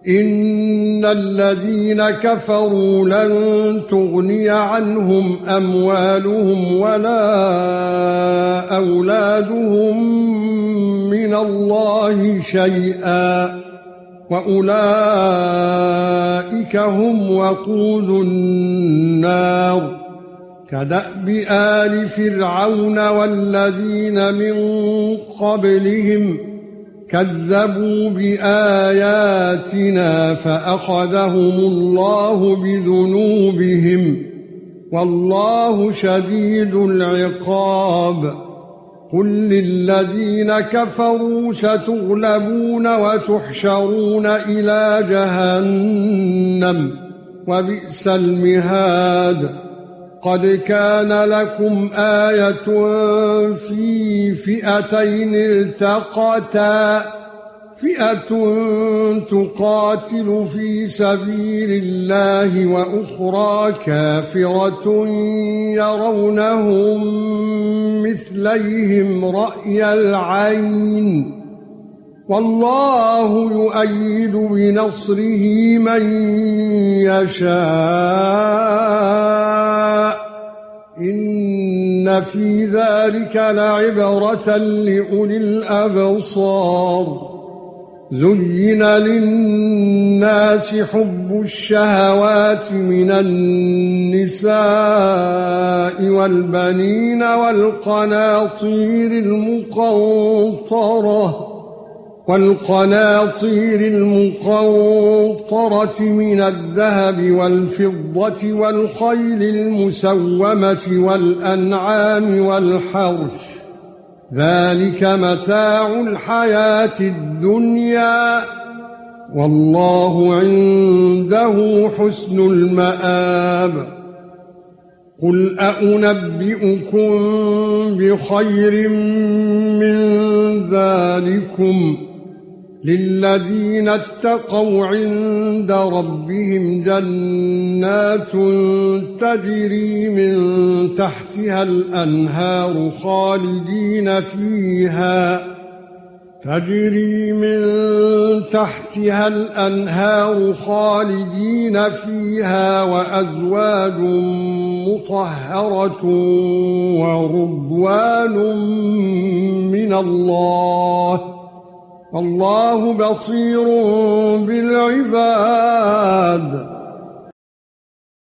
إن الذين كفروا لن تغني عنهم أموالهم ولا أولادهم من الله شيئا وأولئك هم وقود النار كدأب آل فرعون والذين من قبلهم كذبوا بآياتنا فأخذهم الله بذنوبهم والله شديد العقاب قل للذين كفروا ستغلبون وتحشرون إلى جهنم وبئس المهاد قد كان لكم آية في فئتين التقتا فئة تقاتل في سبيل الله وأخرى كافرة يرونهم مثليهم رأي العين والله يؤيد بنصره من يشاء إن في ذلك لعبرة لأولي الأبصار زين للناس حب الشهوات من النساء والبنين والقناطير المقنطرة من الذهب والفضة والخيل المسومة والأنعام والحرث ذلك متاع الحياة الدنيا والله عنده حسن المآب قل أنبئكم بخير من ذلكم للذين اتقوا عند ربهم جنات تجري من تحتها الأنهار خالدين فيها وأزواج مطهرة ورضوان من الله والله بصير بالعباد